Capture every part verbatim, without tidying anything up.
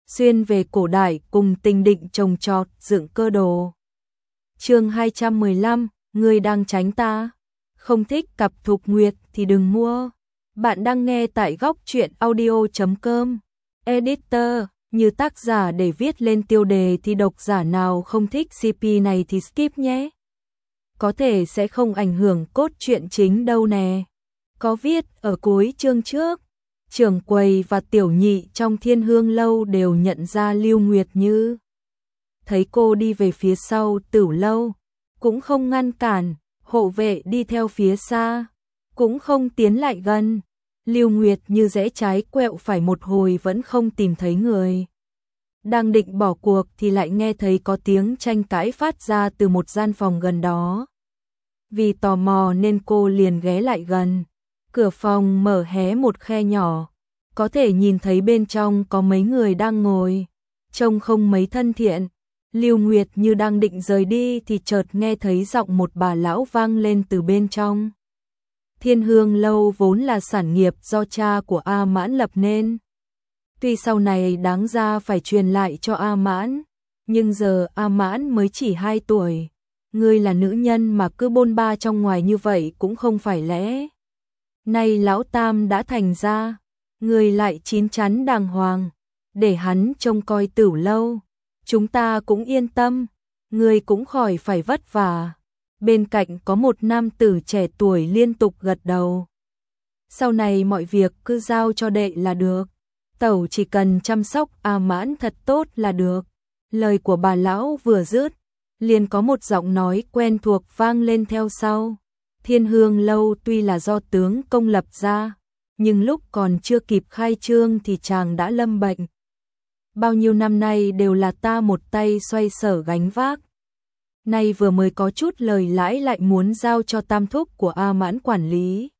xuyên về cổ đại cùng tình định trồng trọt dựng cơ đồ. Chương hai trăm mười lăm, người đang tránh ta. Không thích cặp Thục Nguyệt thì đừng mua. Bạn đang nghe tại góc truyện audio chấm com. Editor, như tác giả để viết lên tiêu đề thì độc giả nào không thích xê pê này thì skip nhé. Có thể sẽ không ảnh hưởng cốt truyện chính đâu nè. Có viết ở cuối chương trước, trưởng quầy và tiểu nhị trong Thiên Hương lâu đều nhận ra Lưu Nguyệt Như. Thấy cô đi về phía sau Tửu lâu, cũng không ngăn cản, hộ vệ đi theo phía xa, cũng không tiến lại gần. Lưu Nguyệt Như rẽ trái quẹo phải một hồi vẫn không tìm thấy người. Đang định bỏ cuộc thì lại nghe thấy có tiếng tranh cãi phát ra từ một gian phòng gần đó. Vì tò mò nên cô liền ghé lại gần. Cửa phòng mở hé một khe nhỏ, có thể nhìn thấy bên trong có mấy người đang ngồi, trông không mấy thân thiện. Lưu Nguyệt Như đang định rời đi thì chợt nghe thấy giọng một bà lão vang lên từ bên trong. Thiên Hương lâu vốn là sản nghiệp do cha của A Mãn lập nên. Tuy sau này đáng ra phải truyền lại cho A Mãn, nhưng giờ A Mãn mới chỉ hai tuổi. Ngươi là nữ nhân mà cứ bôn ba trong ngoài như vậy cũng không phải lẽ. Nay lão tam đã thành ra, ngươi lại chín chắn đàng hoàng, để hắn trông coi Tửu lâu. Chúng ta cũng yên tâm, ngươi cũng khỏi phải vất vả. Bên cạnh có một nam tử trẻ tuổi liên tục gật đầu. Sau này mọi việc cứ giao cho đệ là được. Tẩu chỉ cần chăm sóc A Mãn thật tốt là được. Lời của bà lão vừa dứt, liền có một giọng nói quen thuộc vang lên theo sau. Thiên Hương lâu tuy là do tướng công lập ra, nhưng lúc còn chưa kịp khai trương thì chàng đã lâm bệnh. Bao nhiêu năm nay đều là ta một tay xoay sở gánh vác. Nay vừa mới có chút lời lãi lại muốn giao cho tam thúc của A Mãn quản lý.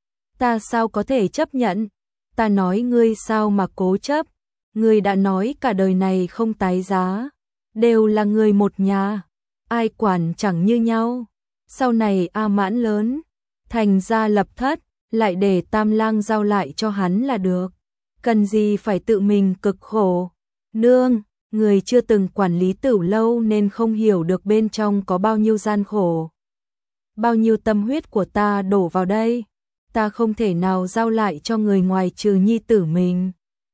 Ta sao có thể chấp nhận? Ta nói ngươi sao mà cố chấp? Ngươi đã nói cả đời này không tái giá, đều là người một nhà, ai quản chẳng như nhau. Sau này A Mãn lớn, thành ra lập thất, lại để Tam Lang giao lại cho hắn là được. Cần gì phải tự mình cực khổ? Nương, người chưa từng quản lý Tửu lâu nên không hiểu được bên trong có bao nhiêu gian khổ. Bao nhiêu tâm huyết của ta đổ vào đây, ta không thể nào giao lại cho người ngoài trừ nhi tử mình.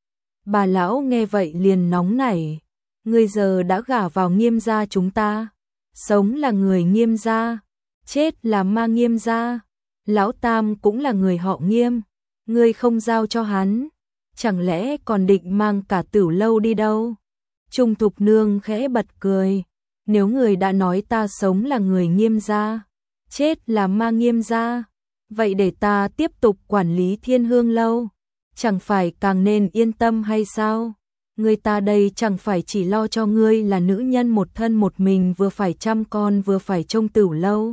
Bà lão nghe vậy liền nóng nảy. Ngươi giờ đã gả vào Nghiêm gia chúng ta, sống là người Nghiêm gia, chết là ma Nghiêm gia. Lão tam cũng là người họ Nghiêm, ngươi không giao cho hắn, chẳng lẽ còn định mang cả Tửu lâu đi đâu? Trung Thục nương khẽ bật cười. Nếu người đã nói ta sống là người Nghiêm gia, chết là ma Nghiêm gia, vậy để ta tiếp tục quản lý Thiên Hương lâu, chẳng phải càng nên yên tâm hay sao? Người ta đây chẳng phải chỉ lo cho ngươi là nữ nhân một thân một mình vừa phải chăm con vừa phải trông Tửu lâu.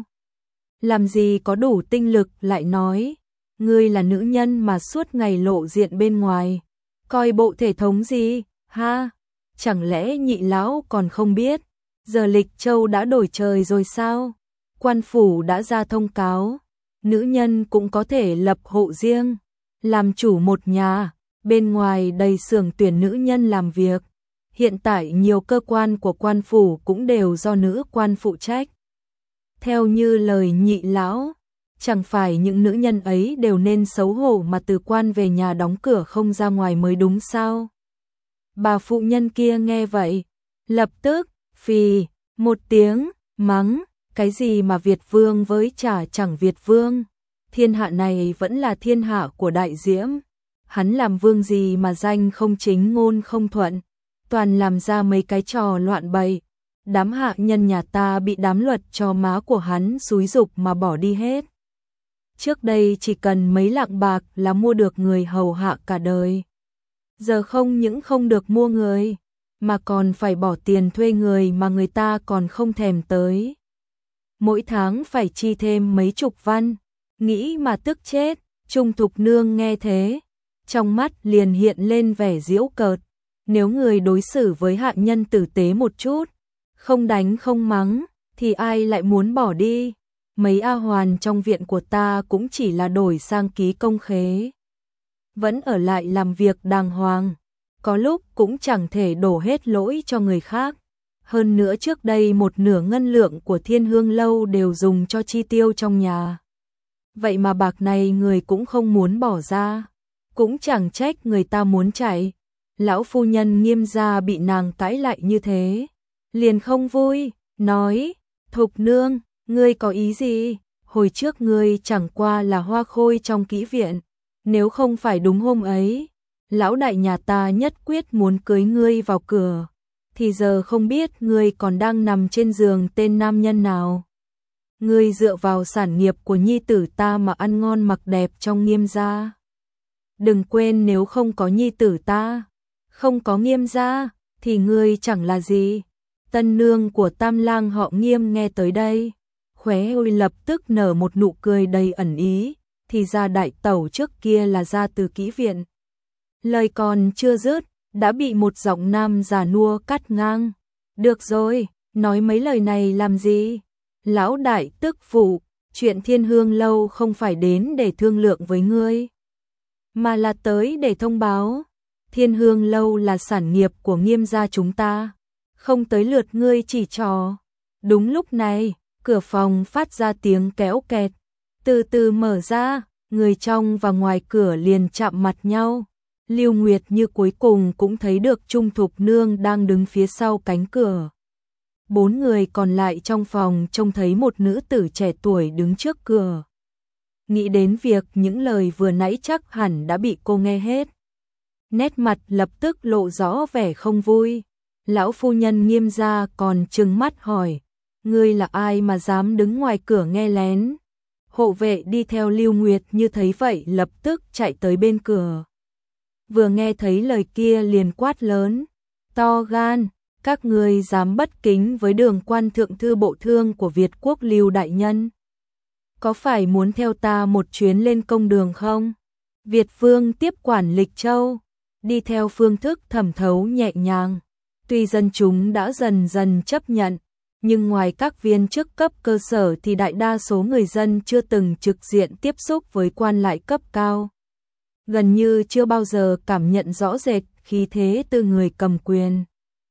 Làm gì có đủ tinh lực lại nói, ngươi là nữ nhân mà suốt ngày lộ diện bên ngoài, coi bộ thể thống gì, ha? Chẳng lẽ nhị lão còn không biết, giờ Lịch Châu đã đổi trời rồi sao? Quan phủ đã ra thông cáo, nữ nhân cũng có thể lập hộ riêng, làm chủ một nhà, bên ngoài đầy xưởng tuyển nữ nhân làm việc. Hiện tại nhiều cơ quan của quan phủ cũng đều do nữ quan phụ trách. Theo như lời nhị lão, chẳng phải những nữ nhân ấy đều nên xấu hổ mà từ quan về nhà đóng cửa không ra ngoài mới đúng sao? Bà phụ nhân kia nghe vậy, lập tức phì một tiếng, mắng, cái gì mà Việt vương với chả chẳng Việt vương, thiên hạ này vẫn là thiên hạ của Đại Diễm, hắn làm vương gì mà danh không chính ngôn không thuận, toàn làm ra mấy cái trò loạn bậy. Đám hạ nhân nhà ta bị đám luật cho má của hắn xúi giục mà bỏ đi hết. Trước đây chỉ cần mấy lạng bạc là mua được người hầu hạ cả đời. Giờ không những không được mua người, mà còn phải bỏ tiền thuê người mà người ta còn không thèm tới. Mỗi tháng phải chi thêm mấy chục văn, nghĩ mà tức chết. Trung Thục nương nghe thế, trong mắt liền hiện lên vẻ giễu cợt. Nếu người đối xử với hạ nhân tử tế một chút, không đánh không mắng, thì ai lại muốn bỏ đi? Mấy A hoàn trong viện của ta cũng chỉ là đổi sang ký công khế, vẫn ở lại làm việc đàng hoàng. có lúc cũng chẳng thể đổ hết lỗi cho người khác. Hơn nữa trước đây một nửa ngân lượng của Thiên Hương Lâu đều dùng cho chi tiêu trong nhà. Vậy mà bạc này người cũng không muốn bỏ ra, cũng chẳng trách người ta muốn chạy. Lão phu nhân Nghiêm gia bị nàng cãi lại như thế, liền không vui, nói, Thục nương, ngươi có ý gì? Hồi trước ngươi chẳng qua là hoa khôi trong kỹ viện, nếu không phải đúng hôm ấy, lão đại nhà ta nhất quyết muốn cưới ngươi vào cửa, thì giờ không biết ngươi còn đang nằm trên giường tên nam nhân nào. Ngươi dựa vào sản nghiệp của nhi tử ta mà ăn ngon mặc đẹp trong Nghiêm gia. Đừng quên nếu không có nhi tử ta, không có Nghiêm gia, thì ngươi chẳng là gì. Tân nương của tam lang họ Nghiêm nghe tới đây, khóe môi lập tức nở một nụ cười đầy ẩn ý, thì ra đại tẩu trước kia là ra từ kỹ viện. Lời còn chưa dứt, đã bị một giọng nam già nua cắt ngang. Được rồi, nói mấy lời này làm gì? Lão đại tức phụ, chuyện Thiên Hương Lâu không phải đến để thương lượng với ngươi, mà là tới để thông báo. Thiên Hương Lâu là sản nghiệp của Nghiêm gia chúng ta, không tới lượt ngươi chỉ trò. Đúng lúc này, cửa phòng phát ra tiếng kéo kẹt, từ từ mở ra, người trong và ngoài cửa liền chạm mặt nhau. Lưu Nguyệt Như cuối cùng cũng thấy được Trung Thục nương đang đứng phía sau cánh cửa. Bốn người còn lại trong phòng trông thấy một nữ tử trẻ tuổi đứng trước cửa. Nghĩ đến việc những lời vừa nãy chắc hẳn đã bị cô nghe hết, nét mặt lập tức lộ rõ vẻ không vui. Lão phu nhân Nghiêm gia còn trừng mắt hỏi, ngươi là ai mà dám đứng ngoài cửa nghe lén? Hộ vệ đi theo Lưu Nguyệt Như thấy vậy lập tức chạy tới bên cửa. Vừa nghe thấy lời kia liền quát lớn, to gan, các ngươi dám bất kính với Đường quan thượng thư bộ thương của Việt quốc Lưu đại nhân, có phải muốn theo ta một chuyến lên công đường không? Việt vương tiếp quản Lịch Châu, đi theo phương thức thẩm thấu nhẹ nhàng. Tuy dân chúng đã dần dần chấp nhận, nhưng ngoài các viên chức cấp cơ sở thì đại đa số người dân chưa từng trực diện tiếp xúc với quan lại cấp cao. Gần như chưa bao giờ cảm nhận rõ rệt khí thế từ người cầm quyền.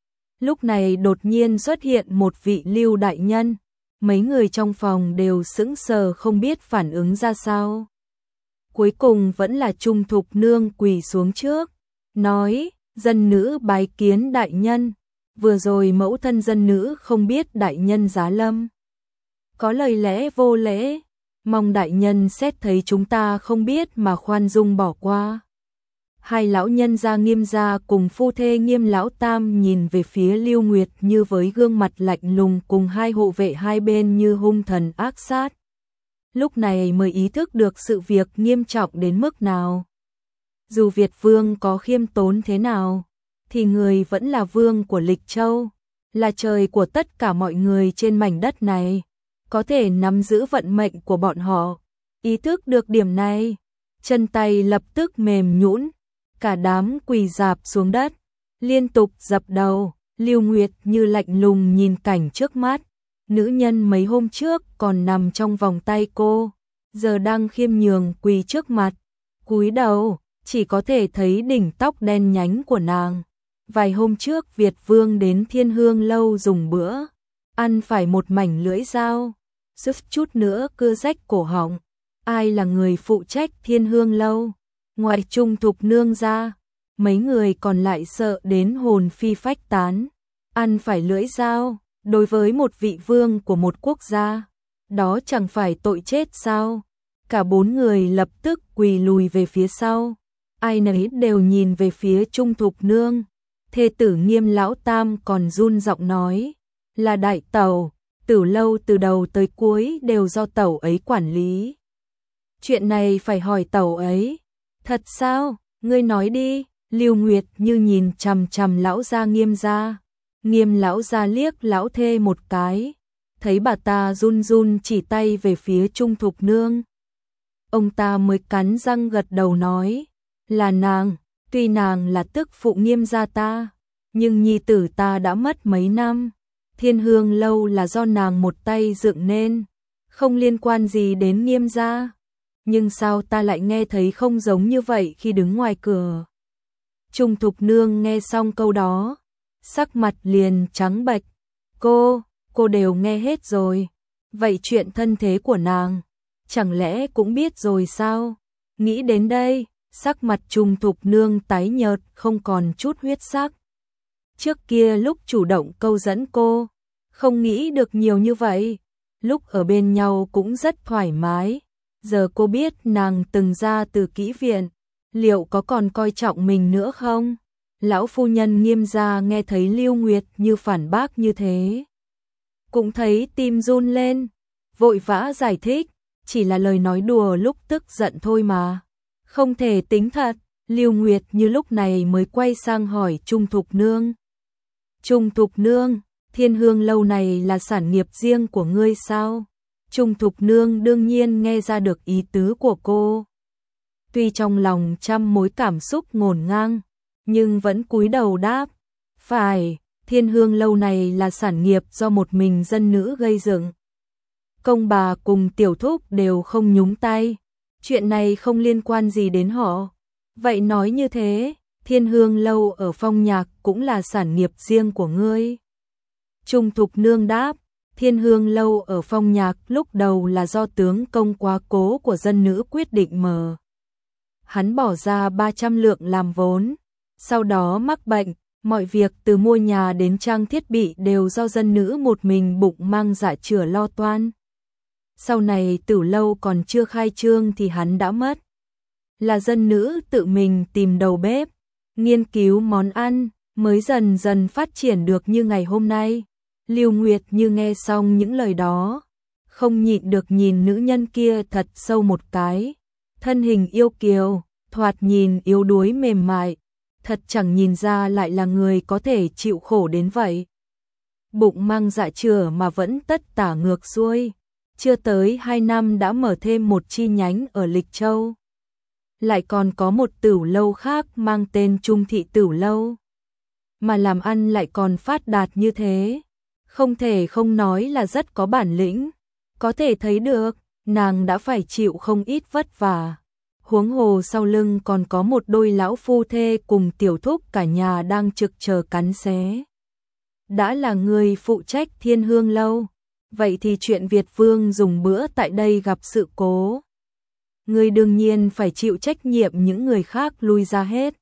Lúc này đột nhiên xuất hiện một vị Lưu đại nhân, mấy người trong phòng đều sững sờ không biết phản ứng ra sao. Cuối cùng vẫn là Trung Thục nương quỳ xuống trước, nói, dân nữ bái kiến đại nhân, vừa rồi mẫu thân dân nữ không biết đại nhân giá lâm, có lời lẽ vô lễ, mong đại nhân xét thấy chúng ta không biết mà khoan dung bỏ qua. Hai lão nhân gia Nghiêm gia cùng phu thê Nghiêm lão tam nhìn về phía Lưu Nguyệt Như với gương mặt lạnh lùng, cùng hai hộ vệ hai bên như hung thần ác sát. Lúc này mới ý thức được sự việc nghiêm trọng đến mức nào. Dù Việt vương có khiêm tốn thế nào, thì người vẫn là vương của Lịch Châu, là trời của tất cả mọi người trên mảnh đất này, có thể nắm giữ vận mệnh của bọn họ. Ý thức được điểm này, chân tay lập tức mềm nhũn, cả đám quỳ rạp xuống đất, liên tục dập đầu. Lưu Nguyệt Như lạnh lùng nhìn cảnh trước mắt, nữ nhân mấy hôm trước còn nằm trong vòng tay cô, giờ đang khiêm nhường quỳ trước mặt, cúi đầu, chỉ có thể thấy đỉnh tóc đen nhánh của nàng. Vài hôm trước Việt vương đến Thiên Hương Lâu dùng bữa, ăn phải một mảnh lưỡi dao, suýt chút nữa cưa rách cổ họng. Ai là người phụ trách Thiên Hương Lâu? Ngoài Trung Thục nương ra, mấy người còn lại sợ đến hồn phi phách tán. Ăn phải lưỡi dao, đối với một vị vương của một quốc gia, đó chẳng phải tội chết sao? Cả bốn người lập tức quỳ lùi về phía sau, ai nấy đều nhìn về phía Trung Thục nương. Thê tử Nghiêm lão tam còn run giọng nói, là đại tẩu, Tử Lâu từ đầu tới cuối đều do tẩu ấy quản lý. Chuyện này phải hỏi tẩu ấy. Thật sao? Ngươi nói đi. Lưu Nguyệt Như nhìn chằm chằm lão gia Nghiêm gia. Nghiêm lão gia liếc lão thê một cái, thấy bà ta run run chỉ tay về phía Trung Thục nương. Ông ta mới cắn răng gật đầu nói, là nàng. Tuy nàng là tức phụ Nghiêm gia ta, nhưng nhi tử ta đã mất mấy năm. Thiên Hương Lâu là do nàng một tay dựng nên, không liên quan gì đến Nghiêm gia. Nhưng sao ta lại nghe thấy không giống như vậy khi đứng ngoài cửa? Trung Thục Nương nghe xong câu đó, sắc mặt liền trắng bệch. Cô, cô đều nghe hết rồi. Vậy chuyện thân thế của nàng, chẳng lẽ cũng biết rồi sao? Nghĩ đến đây, sắc mặt Trung Thục Nương tái nhợt không còn chút huyết sắc. Trước kia lúc chủ động câu dẫn cô, không nghĩ được nhiều như vậy. Lúc ở bên nhau cũng rất thoải mái. Giờ cô biết nàng từng ra từ kỹ viện, liệu có còn coi trọng mình nữa không? Lão phu nhân Nghiêm gia nghe thấy Lưu Nguyệt Như phản bác như thế, cũng thấy tim run lên, vội vã giải thích, chỉ là lời nói đùa lúc tức giận thôi mà, không thể tính thật. Lưu Nguyệt Như lúc này mới quay sang hỏi Trung Thục Nương. Trung Thục Nương, Thiên Hương lâu này là sản nghiệp riêng của ngươi sao? Trung Thục Nương đương nhiên nghe ra được ý tứ của cô. Tuy trong lòng trăm mối cảm xúc ngổn ngang, nhưng vẫn cúi đầu đáp. Phải, Thiên Hương lâu này là sản nghiệp do một mình dân nữ gây dựng. Công bà cùng tiểu thúc đều không nhúng tay. Chuyện này không liên quan gì đến họ. Vậy nói như thế, Thiên Hương lâu ở Phong Nhạc cũng là sản nghiệp riêng của ngươi. Trung Thục Nương đáp. Thiên Hương lâu ở Phong Nhạc lúc đầu là do tướng công quá cố của dân nữ quyết định mở. Hắn bỏ ra ba trăm lượng làm vốn, sau đó mắc bệnh, mọi việc từ mua nhà đến trang thiết bị đều do dân nữ một mình bụng mang dạ chữa lo toan. Sau này Tử lâu còn chưa khai trương thì hắn đã mất. Là dân nữ tự mình tìm đầu bếp, nghiên cứu món ăn, mới dần dần phát triển được như ngày hôm nay. Lưu Nguyệt Như nghe xong những lời đó, không nhịn được nhìn nữ nhân kia thật sâu một cái. Thân hình yêu kiều, thoạt nhìn yếu đuối mềm mại, thật chẳng nhìn ra lại là người có thể chịu khổ đến vậy. Bụng mang dạ chữa mà vẫn tất tả ngược xuôi, chưa tới hai năm đã mở thêm một chi nhánh ở Lịch Châu. Lại còn có một tửu lâu khác mang tên Trung Thị Tửu Lâu. Mà làm ăn lại còn phát đạt như thế. Không thể không nói là rất có bản lĩnh. Có thể thấy được, nàng đã phải chịu không ít vất vả. Huống hồ sau lưng còn có một đôi lão phu thê cùng tiểu thúc cả nhà đang trực chờ cắn xé. Đã là người phụ trách Thiên Hương lâu, vậy thì chuyện Việt Vương dùng bữa tại đây gặp sự cố. Ngươi đương nhiên phải chịu trách nhiệm, những người khác lui ra hết.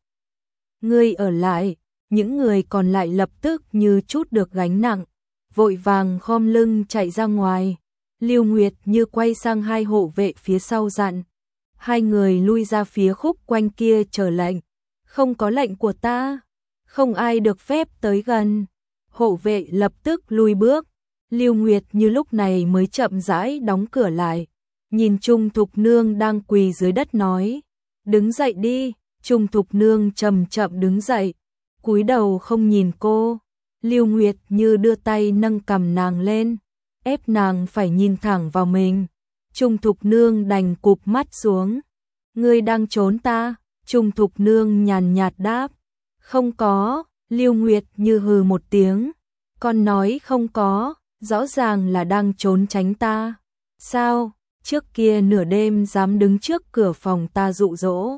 Ngươi ở lại, những người còn lại lập tức như chút được gánh nặng, vội vàng khom lưng chạy ra ngoài. Lưu Nguyệt Như quay sang hai hộ vệ phía sau dặn. Hai người lui ra phía khúc quanh kia chờ lệnh. Không có lệnh của ta, không ai được phép tới gần. Hộ vệ lập tức lui bước. Lưu Nguyệt Như lúc này mới chậm rãi đóng cửa lại. Nhìn Trung Thục Nương đang quỳ dưới đất nói. Đứng dậy đi. Trung Thục Nương chậm chậm đứng dậy, cúi đầu không nhìn cô. Lưu Nguyệt Như đưa tay nâng cằm nàng lên, ép nàng phải nhìn thẳng vào mình. Trung Thục Nương đành cụp mắt xuống. Ngươi đang trốn ta? Trung Thục Nương nhàn nhạt đáp. Không có. Lưu Nguyệt Như hừ một tiếng. Con nói không có, rõ ràng là đang trốn tránh ta. Sao? Trước kia nửa đêm dám đứng trước cửa phòng ta dụ dỗ,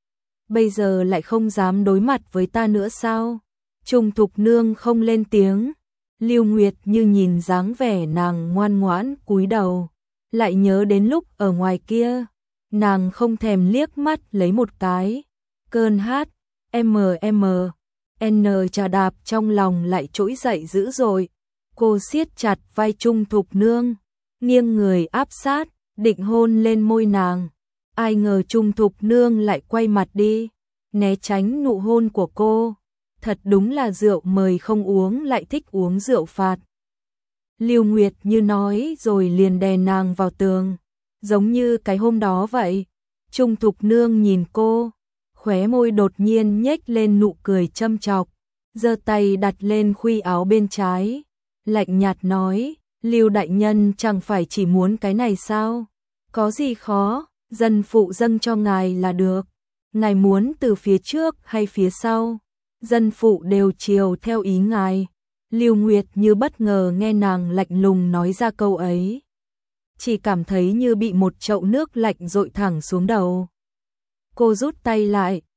bây giờ lại không dám đối mặt với ta nữa sao? Trung Thục Nương không lên tiếng. Lưu Nguyệt Như nhìn dáng vẻ nàng ngoan ngoãn cúi đầu, lại nhớ đến lúc ở ngoài kia, nàng không thèm liếc mắt lấy một cái. Cơn hát M M N trà đạp trong lòng lại trỗi dậy dữ dội. Cô siết chặt vai Trung Thục Nương, nghiêng người áp sát, định hôn lên môi nàng. Ai ngờ Trung Thục Nương lại quay mặt đi, né tránh nụ hôn của cô. Thật đúng là rượu mời không uống lại thích uống rượu phạt. Lưu Nguyệt Như nói rồi liền đè nàng vào tường, giống như cái hôm đó vậy. Trung Thục Nương nhìn cô, khóe môi đột nhiên nhếch lên nụ cười châm chọc, giơ tay đặt lên khuy áo bên trái, lạnh nhạt nói, Lưu đại nhân chẳng phải chỉ muốn cái này sao? Có gì khó, dân phụ dâng cho ngài là được. Ngài muốn từ phía trước hay phía sau, dân phụ đều chiều theo ý ngài. Lưu Nguyệt Như bất ngờ nghe nàng lạnh lùng nói ra câu ấy, chỉ cảm thấy như bị một chậu nước lạnh dội thẳng xuống đầu. Cô rút tay lại,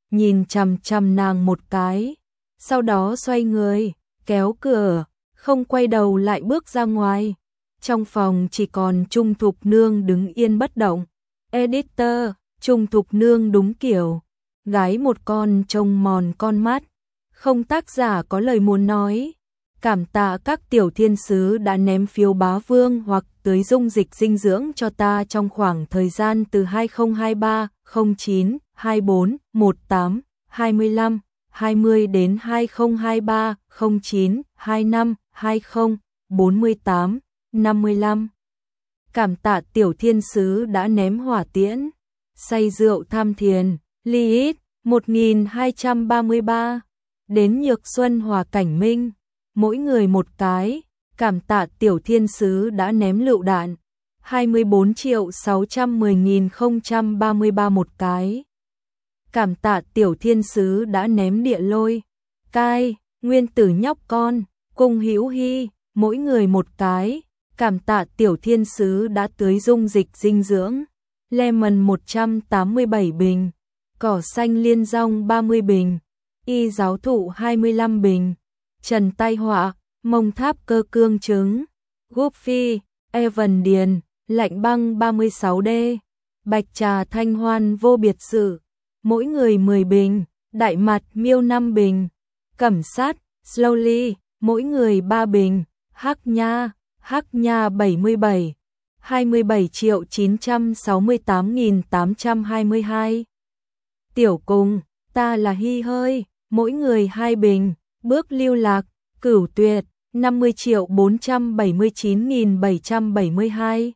nhìn chằm chằm nàng một cái, sau đó xoay người, kéo cửa, không quay đầu lại bước ra ngoài. Trong phòng chỉ còn Trung Thục Nương đứng yên bất động. Editor, Trung Thục Nương đúng kiểu gái một con trông mòn con mắt. Không, tác giả có lời muốn nói. Cảm tạ các tiểu thiên sứ đã ném phiếu bá vương hoặc tưới dung dịch dinh dưỡng cho ta trong khoảng thời gian từ hai không hai ba, không chín, hai bốn, mười tám, hai lăm, hai mươi đến hai không hai ba, không chín, hai lăm, hai không, bốn tám, năm lăm. Cảm tạ tiểu thiên sứ đã ném hỏa tiễn. Say rượu tham thiền, Lilith, một nghìn hai trăm ba mươi ba. Đến Nhược Xuân Hòa Cảnh Minh, mỗi người một cái. Cảm tạ tiểu thiên sứ đã ném lựu đạn, hai mươi bốn triệu sáu trăm mười nghìn không trăm ba mươi ba một cái. Cảm tạ tiểu thiên sứ đã ném địa lôi, cai, nguyên tử nhóc con, Cung Hữu Hy, mỗi người một cái. Cảm tạ tiểu thiên sứ đã tưới dung dịch dinh dưỡng, Lemon một trăm tám mươi bảy bình, cỏ xanh liên rong ba mươi bình, y giáo thụ hai mươi lăm bình, Trần Tai Họa, mông tháp cơ cương trứng, Goofy, Evan Điền, lạnh băng ba mươi sáu D, bạch trà thanh hoan vô biệt sự, mỗi người mười bình, đại mặt miêu năm bình, cẩm sát, Slowly, mỗi người ba bình, hắc nha, hắc nha bảy mươi bảy, hai mươi bảy triệu chín trăm sáu mươi tám nghìn tám trăm hai mươi hai. Tiểu Cùng, ta là Hy Hơi, mỗi người hai bình, bước lưu lạc, Cửu Tuyệt, năm mươi triệu bốn trăm bảy mươi chín nghìn bảy trăm bảy mươi hai.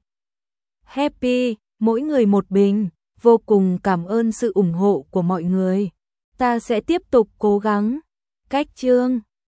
Happy, mỗi người một bình, vô cùng cảm ơn sự ủng hộ của mọi người. Ta sẽ tiếp tục cố gắng. Cách chương